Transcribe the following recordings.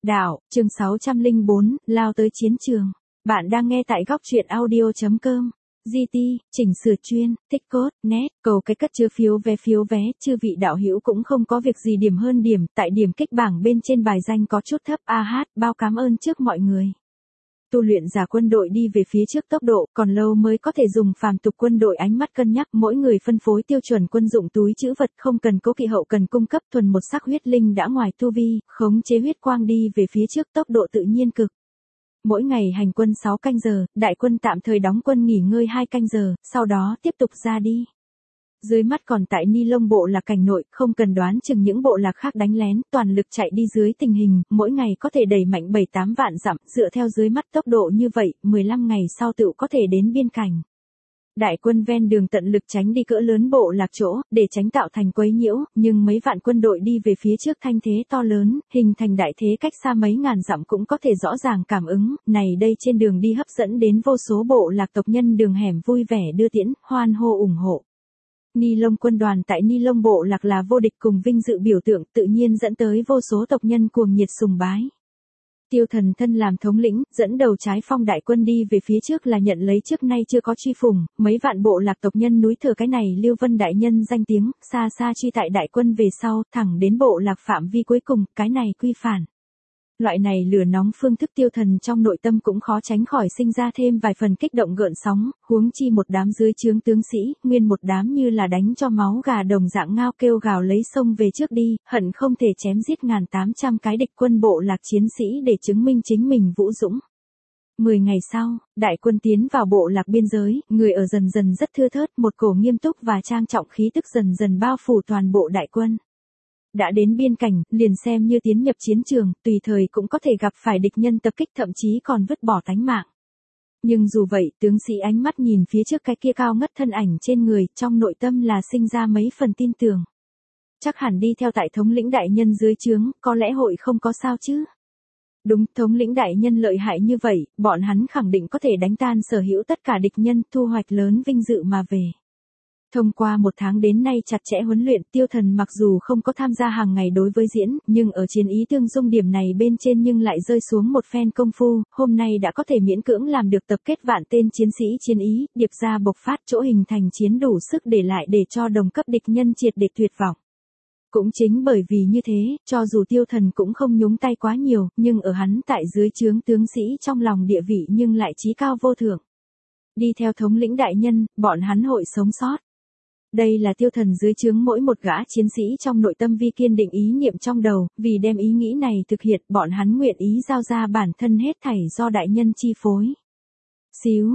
Đạo, chương 604, lao tới chiến trường. Bạn đang nghe tại góc truyện audio.com. GT, chỉnh sửa chuyên, thích cốt, net, cầu cái cất chứa phiếu vé, chư vị đạo hữu cũng không có việc gì điểm hơn điểm, tại điểm kích bảng bên trên bài danh có chút thấp, bao cảm ơn trước mọi người. Tu luyện giả quân đội đi về phía trước tốc độ, còn lâu mới có thể dùng phàm tục quân đội ánh mắt cân nhắc, mỗi người phân phối tiêu chuẩn quân dụng túi trữ vật, không cần cố kỵ hậu cần cung cấp, thuần một sắc huyết linh đã ngoài tu vi, khống chế huyết quang đi về phía trước tốc độ tự nhiên cực. Mỗi ngày hành quân 6 canh giờ, đại quân tạm thời đóng quân nghỉ ngơi 2 canh giờ, sau đó tiếp tục ra đi. Dưới mắt còn tại Ni Lông bộ lạc cảnh nội, không cần đoán chừng những bộ lạc khác đánh lén, toàn lực chạy đi dưới tình hình, mỗi ngày có thể đẩy mạnh 7-8 vạn dặm, dựa theo dưới mắt tốc độ như vậy, 15 ngày sau tự có thể đến biên cảnh. Đại quân ven đường tận lực tránh đi cỡ lớn bộ lạc chỗ, để tránh tạo thành quấy nhiễu, nhưng mấy vạn quân đội đi về phía trước thanh thế to lớn, hình thành đại thế cách xa mấy ngàn dặm cũng có thể rõ ràng cảm ứng, này đây trên đường đi hấp dẫn đến vô số bộ lạc tộc nhân đường hẻm vui vẻ đưa tiễn, hoan hô ủng hộ. Ni Lông quân đoàn tại Ni Lông bộ lạc là vô địch cùng vinh dự biểu tượng, tự nhiên dẫn tới vô số tộc nhân cuồng nhiệt sùng bái. Tiêu Thần thân làm thống lĩnh, dẫn đầu trái phong đại quân đi về phía trước là nhận lấy trước nay chưa có truy phùng, mấy vạn bộ lạc tộc nhân núi thừa cái này Lưu Vân đại nhân danh tiếng, xa xa truy tại đại quân về sau, thẳng đến bộ lạc phạm vi cuối cùng, cái này quy phản. Loại này lửa nóng phương thức Tiêu Thần trong nội tâm cũng khó tránh khỏi sinh ra thêm vài phần kích động gợn sóng, huống chi một đám dưới trướng tướng sĩ, nguyên một đám như là đánh cho máu gà đồng dạng ngao kêu gào lấy sông về trước đi, hận không thể chém giết 1800 cái địch quân bộ lạc chiến sĩ để chứng minh chính mình vũ dũng. 10 ngày sau, đại quân tiến vào bộ lạc biên giới, người ở dần dần rất thưa thớt, một cổ nghiêm túc và trang trọng khí tức dần dần bao phủ toàn bộ đại quân. Đã đến biên cảnh, liền xem như tiến nhập chiến trường, tùy thời cũng có thể gặp phải địch nhân tập kích, thậm chí còn vứt bỏ tánh mạng. Nhưng dù vậy, tướng sĩ ánh mắt nhìn phía trước cái kia cao ngất thân ảnh trên người, trong nội tâm là sinh ra mấy phần tin tưởng. Chắc hẳn đi theo tại thống lĩnh đại nhân dưới trướng, có lẽ hội không có sao chứ. Đúng, thống lĩnh đại nhân lợi hại như vậy, bọn hắn khẳng định có thể đánh tan sở hữu tất cả địch nhân, thu hoạch lớn vinh dự mà về. Thông qua 1 tháng đến nay chặt chẽ huấn luyện, Tiêu Thần mặc dù không có tham gia hàng ngày đối với diễn, nhưng ở chiến ý tương dung điểm này bên trên nhưng lại rơi xuống một phen công phu, hôm nay đã có thể miễn cưỡng làm được tập kết vạn tên chiến sĩ chiến ý, điệp ra bộc phát chỗ hình thành chiến đủ sức để lại để cho đồng cấp địch nhân triệt để tuyệt vọng. Cũng chính bởi vì như thế, cho dù Tiêu Thần cũng không nhúng tay quá nhiều, nhưng ở hắn tại dưới trướng tướng sĩ trong lòng địa vị nhưng lại chí cao vô thượng. Đi theo thống lĩnh đại nhân, bọn hắn hội sống sót. Đây là Tiêu Thần dưới trướng mỗi một gã chiến sĩ trong nội tâm vi kiên định ý niệm trong đầu, vì đem ý nghĩ này thực hiện, bọn hắn nguyện ý giao ra bản thân hết thảy do đại nhân chi phối. Xíu,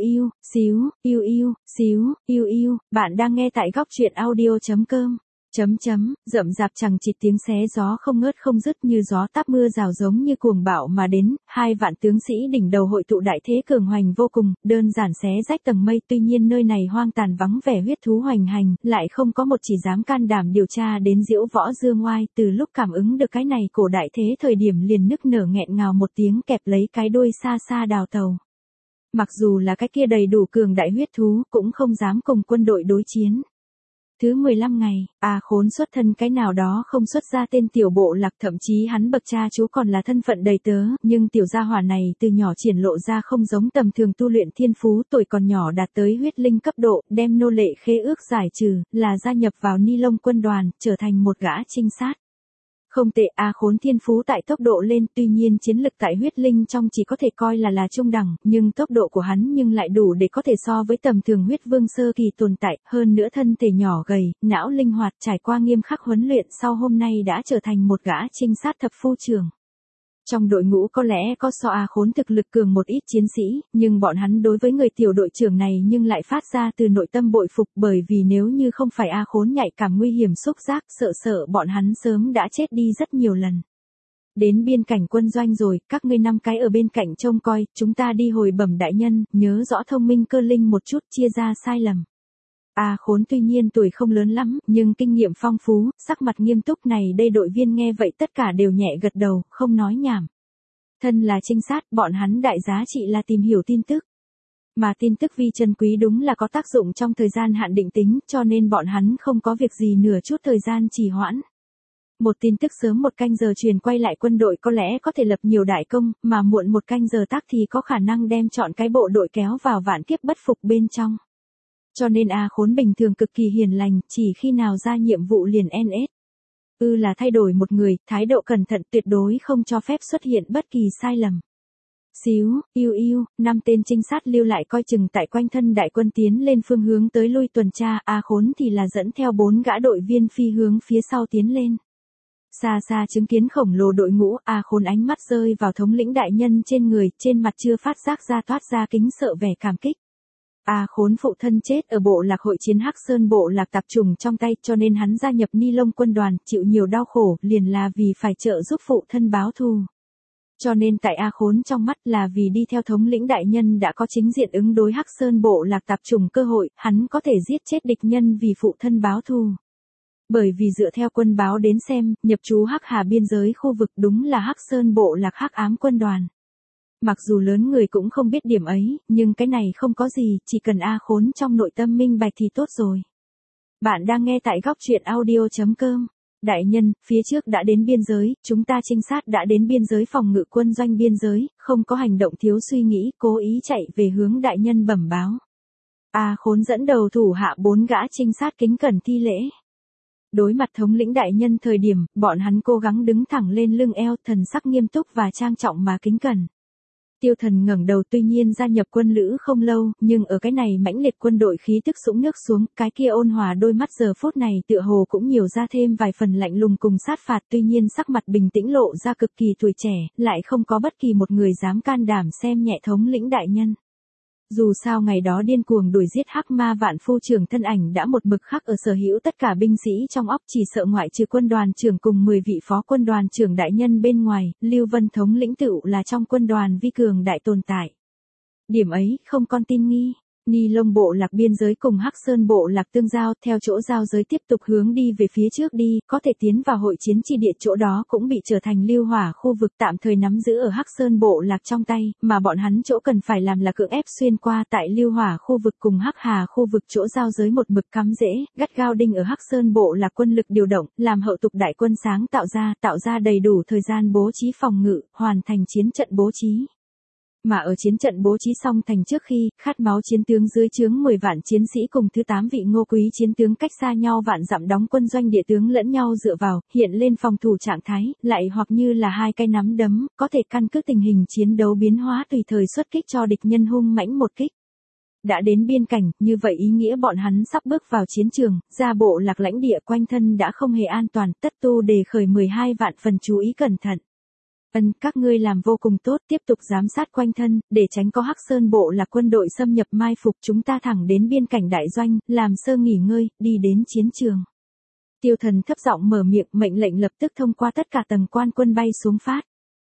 yêu, bạn đang nghe tại góc truyện audio.com. Rậm rạp chằng chịt tiếng xé gió không ngớt không dứt như gió táp mưa rào giống như cuồng bạo mà đến, 2 vạn tướng sĩ đỉnh đầu hội tụ đại thế cường hoành vô cùng, đơn giản xé rách tầng mây, tuy nhiên nơi này hoang tàn vắng vẻ huyết thú hoành hành, lại không có một chỉ dám can đảm điều tra đến diễu võ dương oai, từ lúc cảm ứng được cái này cổ đại thế thời điểm liền nức nở nghẹn ngào một tiếng kẹp lấy cái đuôi xa xa đào tàu. Mặc dù là cái kia đầy đủ cường đại huyết thú, cũng không dám cùng quân đội đối chiến. Thứ 15 ngày, Khốn xuất thân cái nào đó không xuất ra tên tiểu bộ lạc, thậm chí hắn bậc cha chú còn là thân phận đầy tớ, nhưng tiểu gia hỏa này từ nhỏ triển lộ ra không giống tầm thường tu luyện thiên phú, tuổi còn nhỏ đạt tới huyết linh cấp độ, đem nô lệ khế ước giải trừ, là gia nhập vào Ni Lông quân đoàn, trở thành một gã trinh sát. Không tệ, Khốn thiên phú tại tốc độ lên, tuy nhiên chiến lực tại huyết linh trong chỉ có thể coi là trung đẳng, nhưng tốc độ của hắn nhưng lại đủ để có thể so với tầm thường huyết vương sơ kỳ tồn tại, hơn nữa thân thể nhỏ gầy, não linh hoạt, trải qua nghiêm khắc huấn luyện sau hôm nay đã trở thành một gã trinh sát thập phu trưởng. Trong đội ngũ có lẽ có so Khốn thực lực cường một ít chiến sĩ, nhưng bọn hắn đối với người tiểu đội trưởng này nhưng lại phát ra từ nội tâm bội phục, bởi vì nếu như không phải Khốn nhạy cảm nguy hiểm xúc giác, sợ bọn hắn sớm đã chết đi rất nhiều lần. Đến biên cảnh quân doanh rồi, các ngươi 5 cái ở bên cạnh trông coi, chúng ta đi hồi bẩm đại nhân, nhớ rõ thông minh cơ linh một chút, chia ra sai lầm. Khốn tuy nhiên tuổi không lớn lắm, nhưng kinh nghiệm phong phú, sắc mặt nghiêm túc này đây đội viên nghe vậy tất cả đều nhẹ gật đầu, không nói nhảm. Thân là trinh sát, bọn hắn đại giá trị là tìm hiểu tin tức. Mà tin tức vi chân quý đúng là có tác dụng trong thời gian hạn định tính, cho nên bọn hắn không có việc gì nửa chút thời gian trì hoãn. Một tin tức sớm một canh giờ truyền quay lại quân đội có lẽ có thể lập nhiều đại công, mà muộn một canh giờ tác thì có khả năng đem chọn cái bộ đội kéo vào vạn kiếp bất phục bên trong. Cho nên A Khốn bình thường cực kỳ hiền lành, chỉ khi nào ra nhiệm vụ liền NS. Là thay đổi một người, thái độ cẩn thận tuyệt đối không cho phép xuất hiện bất kỳ sai lầm. Xíu, yêu, 5 tên trinh sát lưu lại coi chừng tại quanh thân đại quân tiến lên phương hướng tới lui tuần tra, A Khốn thì là dẫn theo 4 gã đội viên phi hướng phía sau tiến lên. Xa xa chứng kiến khổng lồ đội ngũ, A Khốn ánh mắt rơi vào thống lĩnh đại nhân trên người, trên mặt chưa phát giác ra toát ra kính sợ vẻ cảm kích. A Khốn phụ thân chết ở bộ lạc hội chiến Hắc Sơn bộ lạc tạp chủng trong tay, cho nên hắn gia nhập Ni Lông quân đoàn, chịu nhiều đau khổ, liền là vì phải trợ giúp phụ thân báo thù. Cho nên tại A Khốn trong mắt là vì đi theo thống lĩnh đại nhân đã có chính diện ứng đối Hắc Sơn bộ lạc tạp chủng cơ hội, hắn có thể giết chết địch nhân vì phụ thân báo thù. Bởi vì dựa theo quân báo đến xem, nhập trú Hắc Hà biên giới khu vực đúng là Hắc Sơn bộ lạc hắc ám quân đoàn. Mặc dù lớn người cũng không biết điểm ấy, nhưng cái này không có gì, chỉ cần A Khốn trong nội tâm minh bạch thì tốt rồi. Bạn đang nghe tại góc truyện audio.com. Đại nhân, phía trước đã đến biên giới, chúng ta trinh sát đã đến biên giới phòng ngự quân doanh biên giới, không có hành động thiếu suy nghĩ, cố ý chạy về hướng đại nhân bẩm báo. A Khốn dẫn đầu thủ hạ 4 gã trinh sát kính cẩn thi lễ. Đối mặt thống lĩnh đại nhân thời điểm, bọn hắn cố gắng đứng thẳng lên lưng eo, thần sắc nghiêm túc và trang trọng mà kính cẩn. Tiêu Thần ngẩng đầu, tuy nhiên gia nhập quân lữ không lâu, nhưng ở cái này mãnh liệt quân đội khí tức sũng nước xuống, cái kia ôn hòa đôi mắt giờ phút này tựa hồ cũng nhiều ra thêm vài phần lạnh lùng cùng sát phạt, tuy nhiên sắc mặt bình tĩnh lộ ra cực kỳ tuổi trẻ, lại không có bất kỳ một người dám can đảm xem nhẹ thống lĩnh đại nhân. Dù sao ngày đó điên cuồng đuổi giết Hắc Ma Vạn Phu trưởng thân ảnh đã một mực khắc ở sở hữu tất cả binh sĩ trong óc, chỉ sợ ngoại trừ quân đoàn trưởng cùng 10 vị phó quân đoàn trưởng đại nhân bên ngoài, Lưu Vân thống lĩnh tựu là trong quân đoàn vi cường đại tồn tại. Điểm ấy không con tin nghi. Ni Lông bộ lạc biên giới cùng Hắc Sơn bộ lạc tương giao, theo chỗ giao giới tiếp tục hướng đi về phía trước đi, có thể tiến vào hội chiến chi địa, chỗ đó cũng bị trở thành lưu hỏa khu vực tạm thời nắm giữ ở Hắc Sơn bộ lạc trong tay, mà bọn hắn chỗ cần phải làm là cưỡng ép xuyên qua tại lưu hỏa khu vực cùng Hắc Hà khu vực chỗ giao giới một mực cắm rễ, gắt gao đinh ở Hắc Sơn bộ lạc quân lực điều động, làm hậu tục đại quân sáng tạo ra đầy đủ thời gian bố trí phòng ngự, hoàn thành chiến trận bố trí. Mà ở chiến trận bố trí xong thành trước khi, khát máu chiến tướng dưới trướng 10 vạn chiến sĩ cùng thứ 8 vị Ngô Quý chiến tướng cách xa nhau vạn dặm đóng quân doanh địa tướng lẫn nhau dựa vào, hiện lên phòng thủ trạng thái, lại hoặc như là hai cái nắm đấm, có thể căn cứ tình hình chiến đấu biến hóa tùy thời xuất kích cho địch nhân hung mãnh một kích. Đã đến biên cảnh, như vậy ý nghĩa bọn hắn sắp bước vào chiến trường, ra bộ lạc lãnh địa quanh thân đã không hề an toàn, tất tu đề khởi 12 vạn phần chú ý cẩn thận. Các ngươi làm vô cùng tốt, tiếp tục giám sát quanh thân, để tránh có Hắc Sơn bộ lạc quân đội xâm nhập mai phục, chúng ta thẳng đến biên cảnh đại doanh, làm sơ nghỉ ngơi, đi đến chiến trường. Tiêu Thần thấp giọng mở miệng, mệnh lệnh lập tức thông qua tất cả tầng quan quân bay xuống phát.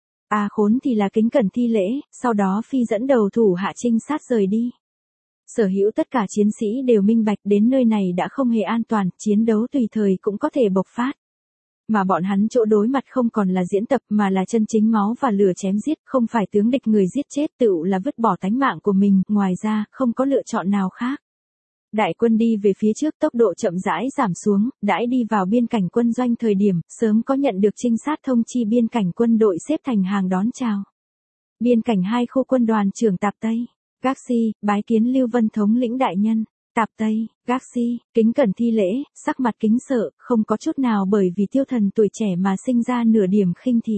A Khốn thì là kính cẩn thi lễ, sau đó phi dẫn đầu thủ hạ trinh sát rời đi. Sở hữu tất cả chiến sĩ đều minh bạch đến nơi này đã không hề an toàn, chiến đấu tùy thời cũng có thể bộc phát. Mà bọn hắn chỗ đối mặt không còn là diễn tập mà là chân chính máu và lửa chém giết, không phải tướng địch người giết chết tựu là vứt bỏ tánh mạng của mình, ngoài ra không có lựa chọn nào khác. Đại quân đi về phía trước, tốc độ chậm rãi giảm xuống, đãi đi vào biên cảnh quân doanh thời điểm, sớm có nhận được trinh sát thông chi biên cảnh quân đội xếp thành hàng đón chào. Biên cảnh 2 khu quân đoàn trưởng Tạp Tây, Gaxi, bái kiến Lưu Vân thống lĩnh đại nhân. Tạp Tây, Gaxi, kính cẩn thi lễ, sắc mặt kính sợ, không có chút nào bởi vì Tiêu Thần tuổi trẻ mà sinh ra nửa điểm khinh thị.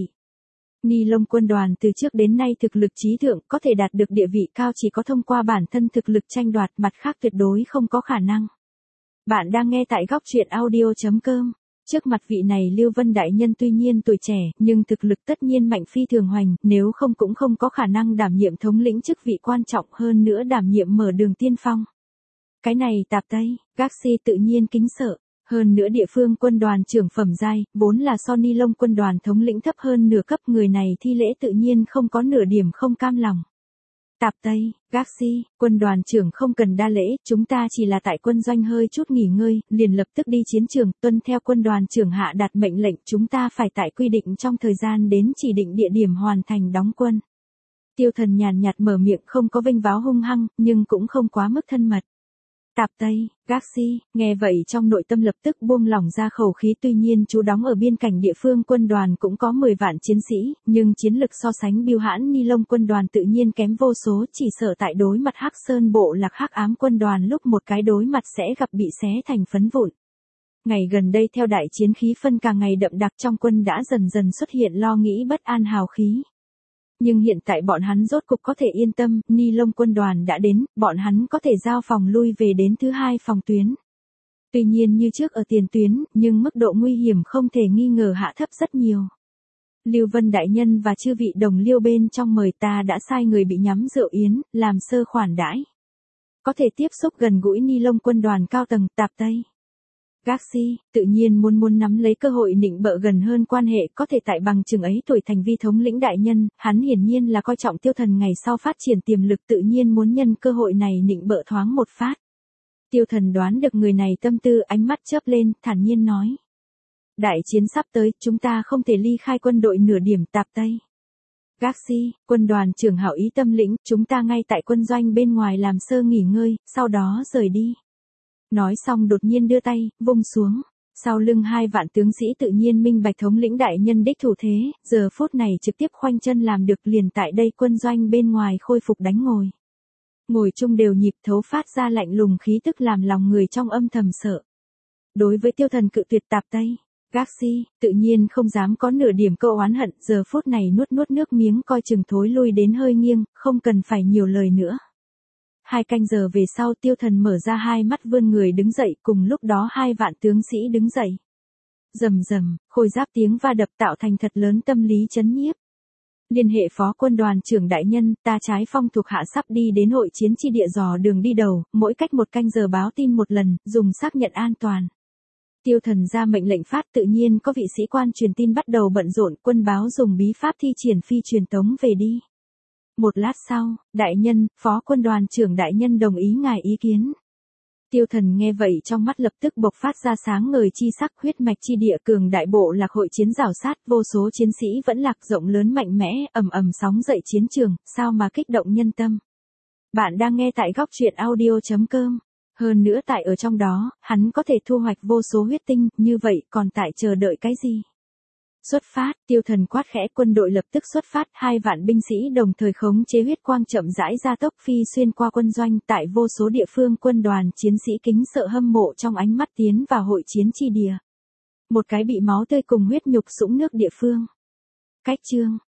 Ni Lông quân đoàn từ trước đến nay thực lực trí thượng, có thể đạt được địa vị cao chỉ có thông qua bản thân thực lực tranh đoạt, mặt khác tuyệt đối không có khả năng. Bạn đang nghe tại góc truyện audio.com. Trước mặt vị này Lưu Vân đại nhân tuy nhiên tuổi trẻ, nhưng thực lực tất nhiên mạnh phi thường hoành, nếu không cũng không có khả năng đảm nhiệm thống lĩnh chức vị quan trọng, hơn nữa đảm nhiệm mở đường tiên phong. Cái này Tạp Tây, Gaxi tự nhiên kính sợ, hơn nữa địa phương quân đoàn trưởng phẩm giai, vốn là so Ni Lông quân đoàn thống lĩnh thấp hơn nửa cấp, người này thi lễ tự nhiên không có nửa điểm không cam lòng. Tạp Tây, Gaxi, quân đoàn trưởng không cần đa lễ, chúng ta chỉ là tại quân doanh hơi chút nghỉ ngơi, liền lập tức đi chiến trường, tuân theo quân đoàn trưởng hạ đạt mệnh lệnh, chúng ta phải tại quy định trong thời gian đến chỉ định địa điểm hoàn thành đóng quân. Tiêu Thần nhàn nhạt mở miệng, không có vênh váo hung hăng, nhưng cũng không quá mức thân mật. Tạp Tây, Gaxi, nghe vậy trong nội tâm lập tức buông lỏng ra khẩu khí, tuy nhiên chú đóng ở biên cảnh địa phương quân đoàn cũng có 10 vạn chiến sĩ, nhưng chiến lực so sánh Bưu Hãn Ni Lông quân đoàn tự nhiên kém vô số, chỉ sợ tại đối mặt Hắc Sơn bộ lạc Hắc Ám quân đoàn lúc một cái đối mặt sẽ gặp bị xé thành phấn vụn. Ngày gần đây theo đại chiến khí phân càng ngày đậm đặc trong quân đã dần dần xuất hiện lo nghĩ bất an hào khí. Nhưng hiện tại bọn hắn rốt cục có thể yên tâm, Ni Lông quân đoàn đã đến, bọn hắn có thể giao phòng lui về đến thứ hai phòng tuyến. Tuy nhiên như trước ở tiền tuyến, nhưng mức độ nguy hiểm không thể nghi ngờ hạ thấp rất nhiều. Lưu Vân đại nhân và chư vị đồng liêu bên trong mời ta đã sai người bị nhắm rượu yến, làm sơ khoản đãi. Có thể tiếp xúc gần gũi Ni Lông quân đoàn cao tầng Tạp Tây. Gaxi, tự nhiên muốn nắm lấy cơ hội nịnh bợ gần hơn quan hệ, có thể tại bằng chừng ấy tuổi thành vi thống lĩnh đại nhân, hắn hiển nhiên là coi trọng Tiêu Thần ngày sau phát triển tiềm lực, tự nhiên muốn nhân cơ hội này nịnh bợ thoáng một phát. Tiêu Thần đoán được người này tâm tư, ánh mắt chớp lên, thản nhiên nói. Đại chiến sắp tới, chúng ta không thể ly khai quân đội nửa điểm. Tạp Tây. Gaxi, quân đoàn trưởng hảo ý tâm lĩnh, chúng ta ngay tại quân doanh bên ngoài làm sơ nghỉ ngơi, sau đó rời đi. Nói xong đột nhiên đưa tay, vung xuống. Sau lưng 2 vạn tướng sĩ tự nhiên minh bạch thống lĩnh đại nhân đích thủ thế, giờ phút này trực tiếp khoanh chân làm được, liền tại đây quân doanh bên ngoài khôi phục đánh ngồi. Ngồi chung đều nhịp, thấu phát ra lạnh lùng khí tức làm lòng người trong âm thầm sợ. Đối với Tiêu Thần cự tuyệt Tạp Tây, Gaxi, tự nhiên không dám có nửa điểm câu oán hận, giờ phút này nuốt nước miếng coi chừng thối lui đến hơi nghiêng, không cần phải nhiều lời nữa. 2 canh giờ về sau Tiêu Thần mở ra hai mắt vươn người đứng dậy, cùng lúc đó 2 vạn tướng sĩ đứng dậy. Rầm rầm, khôi giáp tiếng va đập tạo thành thật lớn tâm lý chấn nhiếp. Liên hệ phó quân đoàn trưởng đại nhân, ta trái phong thuộc hạ sắp đi đến hội chiến chi địa dò đường đi đầu, mỗi cách 1 canh giờ báo tin một lần, dùng xác nhận an toàn. Tiêu Thần ra mệnh lệnh phát, tự nhiên có vị sĩ quan truyền tin bắt đầu bận rộn, quân báo dùng bí pháp thi triển phi truyền tống về đi. Một lát sau, đại nhân, phó quân đoàn trưởng đại nhân đồng ý ngài ý kiến. Tiêu Thần nghe vậy trong mắt lập tức bộc phát ra sáng ngời chi sắc, huyết mạch chi địa cường đại bộ lạc hội chiến rào sát, vô số chiến sĩ vẫn lạc rộng lớn mạnh mẽ, ầm ầm sóng dậy chiến trường, sao mà kích động nhân tâm. Bạn đang nghe tại góc truyện audio.com. Hơn nữa tại ở trong đó, hắn có thể thu hoạch vô số huyết tinh, như vậy còn tại chờ đợi cái gì? Xuất phát, Tiêu Thần quát khẽ, quân đội lập tức xuất phát, 2 vạn binh sĩ đồng thời khống chế huyết quang chậm rãi gia tốc phi xuyên qua quân doanh, tại vô số địa phương quân đoàn chiến sĩ kính sợ hâm mộ trong ánh mắt tiến vào hội chiến chi địa. Một cái bị máu tươi cùng huyết nhục sũng nước địa phương. Cách chương